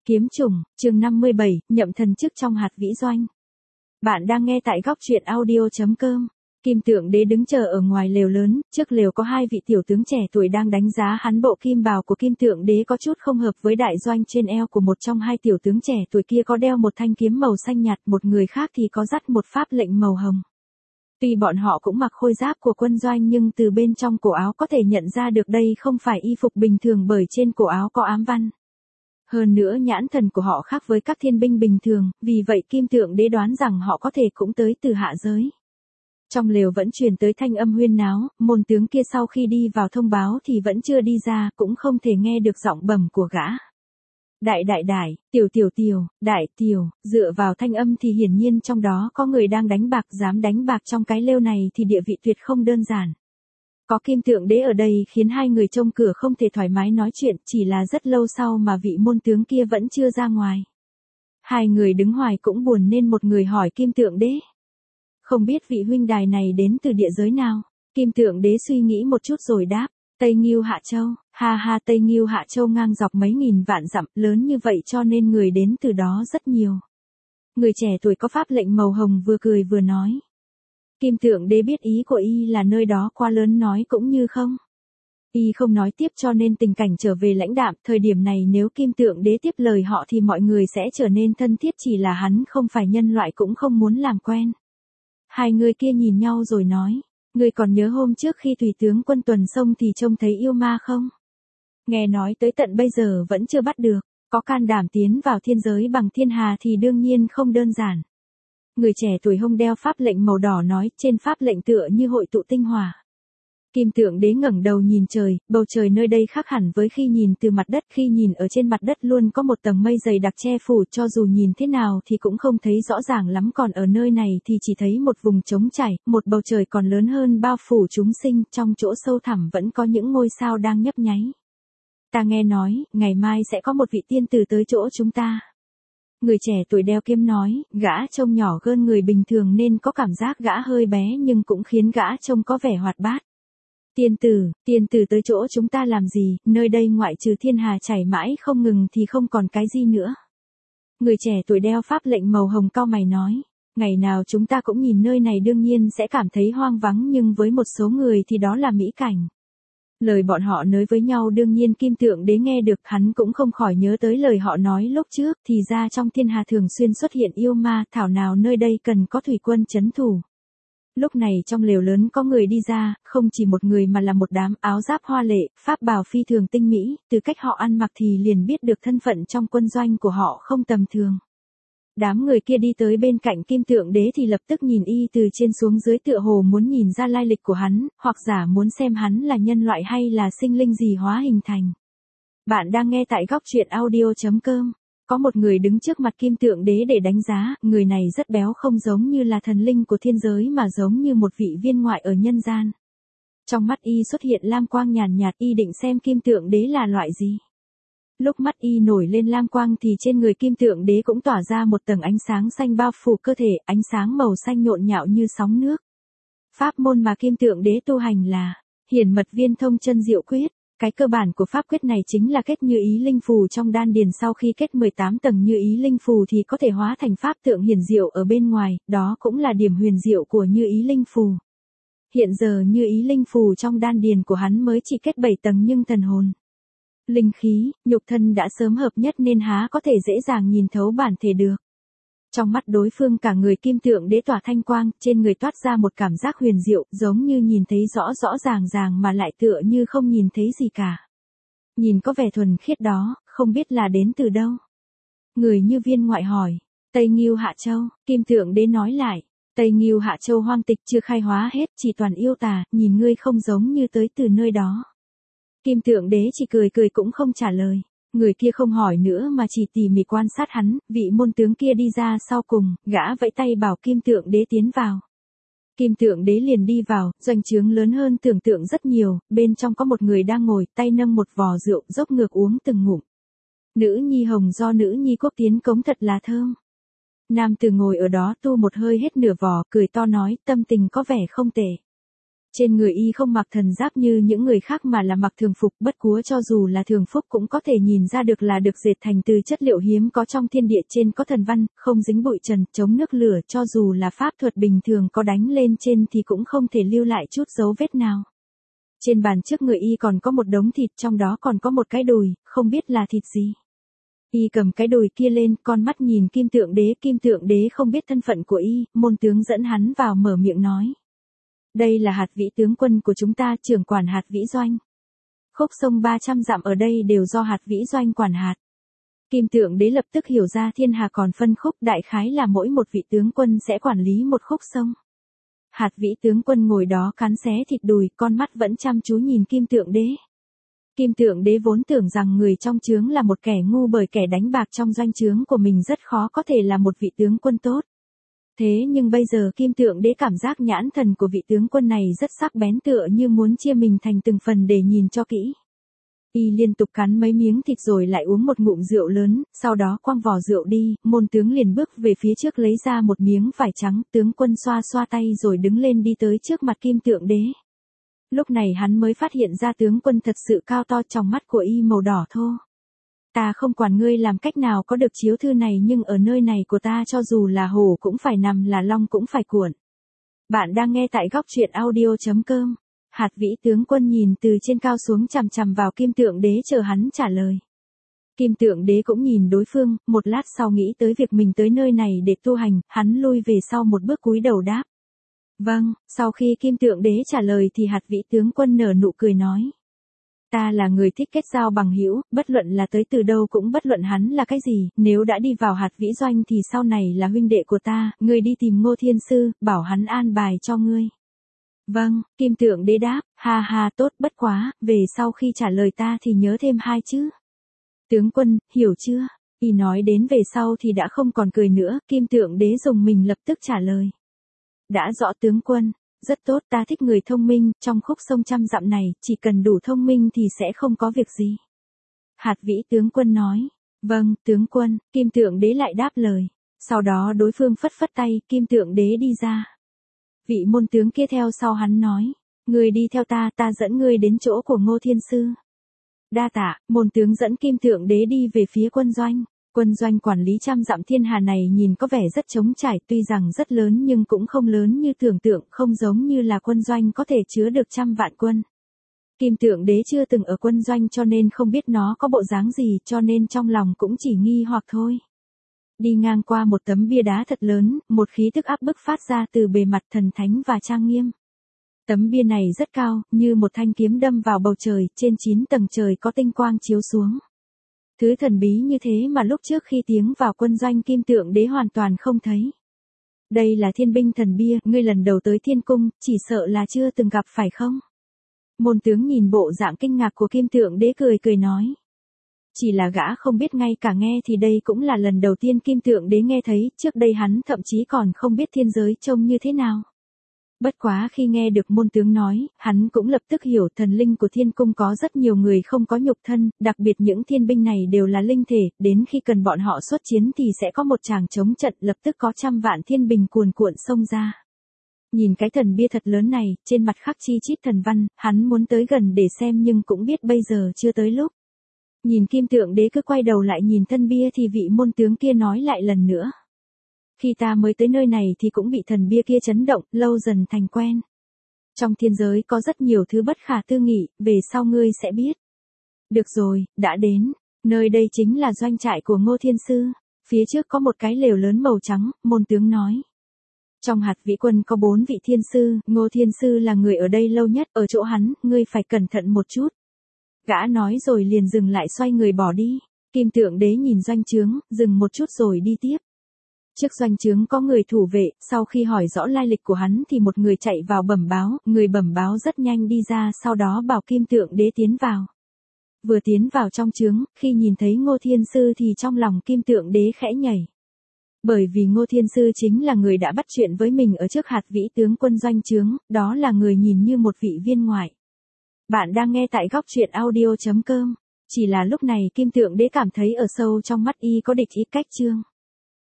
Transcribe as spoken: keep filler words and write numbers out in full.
Kiếm chủng, chương năm mươi bảy, nhậm thần chức trong hạt vĩ doanh. Bạn đang nghe tại góc truyện audio chấm com. Kim Tượng Đế đứng chờ ở ngoài lều lớn, trước lều có hai vị tiểu tướng trẻ tuổi đang đánh giá hắn. Bộ kim bào của Kim Tượng Đế có chút không hợp với đại doanh, trên eo của một trong hai tiểu tướng trẻ tuổi kia có đeo một thanh kiếm màu xanh nhạt, một người khác thì có dắt một pháp lệnh màu hồng. Tuy bọn họ cũng mặc khôi giáp của quân doanh nhưng từ bên trong cổ áo có thể nhận ra được đây không phải y phục bình thường, bởi trên cổ áo có ám văn. Hơn nữa nhãn thần của họ khác với các thiên binh bình thường, vì vậy Kim Tượng Đế đoán rằng họ có thể cũng tới từ hạ giới. Trong lều vẫn truyền tới thanh âm huyên náo, môn tướng kia sau khi đi vào thông báo thì vẫn chưa đi ra, cũng không thể nghe được giọng bẩm của gã. Đại đại đại, tiểu tiểu tiểu, đại tiểu, dựa vào thanh âm thì hiển nhiên trong đó có người đang đánh bạc, dám đánh bạc trong cái lều này thì địa vị tuyệt không đơn giản. Có Kim Tượng Đế ở đây khiến hai người trông cửa không thể thoải mái nói chuyện, chỉ là rất lâu sau mà vị môn tướng kia vẫn chưa ra ngoài. Hai người đứng hoài cũng buồn nên một người hỏi Kim Tượng Đế. Không biết vị huynh đài này đến từ địa giới nào? Kim Tượng Đế suy nghĩ một chút rồi đáp, Tây Ngưu Hạ Châu. Ha ha, Tây Ngưu Hạ Châu ngang dọc mấy nghìn vạn dặm, lớn như vậy cho nên người đến từ đó rất nhiều. Người trẻ tuổi có pháp lệnh màu hồng vừa cười vừa nói. Kim Tượng Đế biết ý của y là nơi đó quá lớn, nói cũng như không. Y không nói tiếp cho nên tình cảnh trở về lãnh đạm. Thời điểm này nếu Kim Tượng Đế tiếp lời họ thì mọi người sẽ trở nên thân thiết, chỉ là hắn không phải nhân loại cũng không muốn làm quen. Hai người kia nhìn nhau rồi nói, ngươi còn nhớ hôm trước khi tùy tướng quân tuần sông thì trông thấy yêu ma không? Nghe nói tới tận bây giờ vẫn chưa bắt được, có can đảm tiến vào thiên giới bằng thiên hà thì đương nhiên không đơn giản. Người trẻ tuổi hông đeo pháp lệnh màu đỏ nói, trên pháp lệnh tựa như hội tụ tinh hỏa. Kim Tượng Đế ngẩng đầu nhìn trời, bầu trời nơi đây khác hẳn với khi nhìn từ mặt đất. Khi nhìn ở trên mặt đất luôn có một tầng mây dày đặc che phủ, cho dù nhìn thế nào thì cũng không thấy rõ ràng lắm, còn ở nơi này thì chỉ thấy một vùng trống trải, một bầu trời còn lớn hơn bao phủ chúng sinh, trong chỗ sâu thẳm vẫn có những ngôi sao đang nhấp nháy. Ta nghe nói, ngày mai sẽ có một vị tiên tử tới chỗ chúng ta. Người trẻ tuổi đeo kiếm nói, gã trông nhỏ hơn người bình thường nên có cảm giác gã hơi bé nhưng cũng khiến gã trông có vẻ hoạt bát. Tiên tử, tiên tử tới chỗ chúng ta làm gì, nơi đây ngoại trừ thiên hà chảy mãi không ngừng thì không còn cái gì nữa. Người trẻ tuổi đeo pháp lệnh màu hồng cau mày nói, ngày nào chúng ta cũng nhìn nơi này đương nhiên sẽ cảm thấy hoang vắng, nhưng với một số người thì đó là mỹ cảnh. Lời bọn họ nói với nhau đương nhiên Kim Tượng Đế nghe được, hắn cũng không khỏi nhớ tới lời họ nói lúc trước, thì ra trong thiên hà thường xuyên xuất hiện yêu ma, thảo nào nơi đây cần có thủy quân trấn thủ. Lúc này trong lều lớn có người đi ra, không chỉ một người mà là một đám, áo giáp hoa lệ, pháp bào phi thường tinh mỹ, từ cách họ ăn mặc thì liền biết được thân phận trong quân doanh của họ không tầm thường. Đám người kia đi tới bên cạnh Kim Tượng Đế thì lập tức nhìn y từ trên xuống dưới, tựa hồ muốn nhìn ra lai lịch của hắn, hoặc giả muốn xem hắn là nhân loại hay là sinh linh gì hóa hình thành. Bạn đang nghe tại góc truyện audio chấm com. Có một người đứng trước mặt Kim Tượng Đế để đánh giá, người này rất béo, không giống như là thần linh của thiên giới mà giống như một vị viên ngoại ở nhân gian. Trong mắt y xuất hiện lam quang nhàn nhạt, y định xem Kim Tượng Đế là loại gì. Lúc mắt y nổi lên lam quang thì trên người Kim Tượng Đế cũng tỏa ra một tầng ánh sáng xanh bao phủ cơ thể, ánh sáng màu xanh nhộn nhạo như sóng nước. Pháp môn mà Kim Tượng Đế tu hành là Hiển Mật Viên Thông Chân Diệu Quyết. Cái cơ bản của pháp quyết này chính là kết như ý linh phù trong đan điền, sau khi kết mười tám tầng như ý linh phù thì có thể hóa thành pháp tượng hiển diệu ở bên ngoài, đó cũng là điểm huyền diệu của như ý linh phù. Hiện giờ như ý linh phù trong đan điền của hắn mới chỉ kết bảy tầng, nhưng thần hồn, linh khí, nhục thân đã sớm hợp nhất nên há có thể dễ dàng nhìn thấu bản thể được. Trong mắt đối phương cả người Kim Tượng Đế tỏa thanh quang, trên người toát ra một cảm giác huyền diệu, giống như nhìn thấy rõ rõ ràng ràng mà lại tựa như không nhìn thấy gì cả. Nhìn có vẻ thuần khiết đó, không biết là đến từ đâu. Người như viên ngoại hỏi, Tây Ngưu Hạ Châu. Kim Tượng Đế nói lại, Tây Ngưu Hạ Châu hoang tịch chưa khai hóa hết, chỉ toàn yêu tà, nhìn ngươi không giống như tới từ nơi đó. Kim Tượng Đế chỉ cười cười cũng không trả lời. Người kia không hỏi nữa mà chỉ tỉ mỉ quan sát hắn, vị môn tướng kia đi ra sau cùng, gã vẫy tay bảo Kim Tượng Đế tiến vào. Kim Tượng Đế liền đi vào, doanh trướng lớn hơn tưởng tượng rất nhiều, bên trong có một người đang ngồi, tay nâng một vò rượu, dốc ngược uống từng ngụm. Nữ nhi hồng do nữ nhi quốc tiến cống thật là thơm. Nam tử ngồi ở đó tu một hơi hết nửa vò, cười to nói, tâm tình có vẻ không tệ. Trên người y không mặc thần giáp như những người khác mà là mặc thường phục, bất quá cho dù là thường phục cũng có thể nhìn ra được là được dệt thành từ chất liệu hiếm có trong thiên địa, trên có thần văn, không dính bụi trần, chống nước lửa, cho dù là pháp thuật bình thường có đánh lên trên thì cũng không thể lưu lại chút dấu vết nào. Trên bàn trước người y còn có một đống thịt, trong đó còn có một cái đùi, không biết là thịt gì. Y cầm cái đùi kia lên, con mắt nhìn Kim Tượng Đế, Kim Tượng Đế không biết thân phận của y, môn tướng dẫn hắn vào mở miệng nói. Đây là hạt vĩ tướng quân của chúng ta, trưởng quản hạt vĩ doanh. Khúc sông ba trăm dặm ở đây đều do hạt vĩ doanh quản hạt. Kim Tượng Đế lập tức hiểu ra thiên hà còn phân khúc, đại khái là mỗi một vị tướng quân sẽ quản lý một khúc sông. Hạt vĩ tướng quân ngồi đó cắn xé thịt đùi, con mắt vẫn chăm chú nhìn Kim Tượng Đế. Kim Tượng Đế vốn tưởng rằng người trong trướng là một kẻ ngu, bởi kẻ đánh bạc trong doanh trướng của mình rất khó có thể là một vị tướng quân tốt. Thế nhưng bây giờ Kim Tượng Đế cảm giác nhãn thần của vị tướng quân này rất sắc bén, tựa như muốn chia mình thành từng phần để nhìn cho kỹ. Y liên tục cắn mấy miếng thịt rồi lại uống một ngụm rượu lớn, sau đó quăng vỏ rượu đi, môn tướng liền bước về phía trước lấy ra một miếng vải trắng, tướng quân xoa xoa tay rồi đứng lên đi tới trước mặt Kim Tượng Đế. Lúc này hắn mới phát hiện ra tướng quân thật sự cao to, trong mắt của y màu đỏ thô. Ta không quản ngươi làm cách nào có được chiếu thư này, nhưng ở nơi này của ta cho dù là hổ cũng phải nằm, là long cũng phải cuộn. Bạn đang nghe tại góc truyện audio chấm com. Hạt vĩ tướng quân nhìn từ trên cao xuống chằm chằm vào Kim Tượng Đế chờ hắn trả lời. Kim Tượng Đế cũng nhìn đối phương, một lát sau nghĩ tới việc mình tới nơi này để tu hành, hắn lui về sau một bước cúi đầu đáp. Vâng, sau khi Kim Tượng Đế trả lời thì hạt vĩ tướng quân nở nụ cười nói. Ta là người thích kết giao bằng hữu, bất luận là tới từ đâu cũng bất luận hắn là cái gì, nếu đã đi vào hạt vĩ doanh thì sau này là huynh đệ của ta, ngươi đi tìm Ngô Thiên Sư, bảo hắn an bài cho ngươi. Vâng, Kim Tượng Đế đáp, ha ha tốt, bất quá, về sau khi trả lời ta thì nhớ thêm hai chữ. Tướng quân, hiểu chưa? Y nói đến về sau thì đã không còn cười nữa, Kim Tượng Đế dùng mình lập tức trả lời. Đã rõ tướng quân, rất tốt, ta thích người thông minh, trong khúc sông trăm dặm này, chỉ cần đủ thông minh thì sẽ không có việc gì. Hạt vĩ tướng quân nói, vâng, tướng quân, Kim Tượng Đế lại đáp lời. Sau đó đối phương phất phất tay, Kim Tượng Đế đi ra. Vị môn tướng kia theo sau hắn nói, ngươi đi theo ta, ta dẫn ngươi đến chỗ của Ngô Thiên Sư. Đa tạ, môn tướng dẫn Kim Tượng Đế đi về phía quân doanh. Quân doanh quản lý trăm dặm thiên hà này nhìn có vẻ rất trống trải, tuy rằng rất lớn nhưng cũng không lớn như tưởng tượng, không giống như là quân doanh có thể chứa được trăm vạn quân. Kim Tượng Đế chưa từng ở quân doanh cho nên không biết nó có bộ dáng gì, cho nên trong lòng cũng chỉ nghi hoặc thôi. Đi ngang qua một tấm bia đá thật lớn, một khí tức áp bức phát ra từ bề mặt thần thánh và trang nghiêm. Tấm bia này rất cao, như một thanh kiếm đâm vào bầu trời, trên chín tầng trời có tinh quang chiếu xuống. Thứ thần bí như thế mà lúc trước khi tiến vào quân doanh Kim Tượng Đế hoàn toàn không thấy. Đây là thiên binh thần bia, ngươi lần đầu tới thiên cung, chỉ sợ là chưa từng gặp phải không? Môn tướng nhìn bộ dạng kinh ngạc của Kim Tượng Đế cười cười nói. Chỉ là gã không biết, ngay cả nghe thì đây cũng là lần đầu tiên Kim Tượng Đế nghe thấy, trước đây hắn thậm chí còn không biết thiên giới trông như thế nào. Bất quá khi nghe được môn tướng nói, hắn cũng lập tức hiểu thần linh của thiên cung có rất nhiều người không có nhục thân, đặc biệt những thiên binh này đều là linh thể, đến khi cần bọn họ xuất chiến thì sẽ có một tràng chống trận, lập tức có trăm vạn thiên binh cuồn cuộn xông ra. Nhìn cái thần bia thật lớn này, trên mặt khắc chi chít thần văn, hắn muốn tới gần để xem nhưng cũng biết bây giờ chưa tới lúc. Nhìn Kim Tượng Đế cứ quay đầu lại nhìn thân bia thì vị môn tướng kia nói lại lần nữa. Khi ta mới tới nơi này thì cũng bị thần bia kia chấn động, lâu dần thành quen. Trong thiên giới có rất nhiều thứ bất khả tư nghị, về sau ngươi sẽ biết. Được rồi, đã đến, nơi đây chính là doanh trại của Ngô Thiên Sư, phía trước có một cái lều lớn màu trắng, môn tướng nói. Trong hạt vĩ quân có bốn vị thiên sư, Ngô Thiên Sư là người ở đây lâu nhất, ở chỗ hắn, ngươi phải cẩn thận một chút. Gã nói rồi liền dừng lại xoay người bỏ đi. Kim Tượng Đế nhìn doanh trướng, dừng một chút rồi đi tiếp. Trước doanh trướng có người thủ vệ, sau khi hỏi rõ lai lịch của hắn thì một người chạy vào bẩm báo, người bẩm báo rất nhanh đi ra, sau đó bảo Kim Tượng Đế tiến vào. Vừa tiến vào trong trướng, khi nhìn thấy Ngô Thiên Sư thì trong lòng Kim Tượng Đế khẽ nhảy. Bởi vì Ngô Thiên Sư chính là người đã bắt chuyện với mình ở trước hạt vĩ tướng quân doanh trướng, đó là người nhìn như một vị viên ngoại. Bạn đang nghe tại góc truyện audio chấm com. Chỉ là lúc này Kim Tượng Đế cảm thấy ở sâu trong mắt y có địch ý cách trương.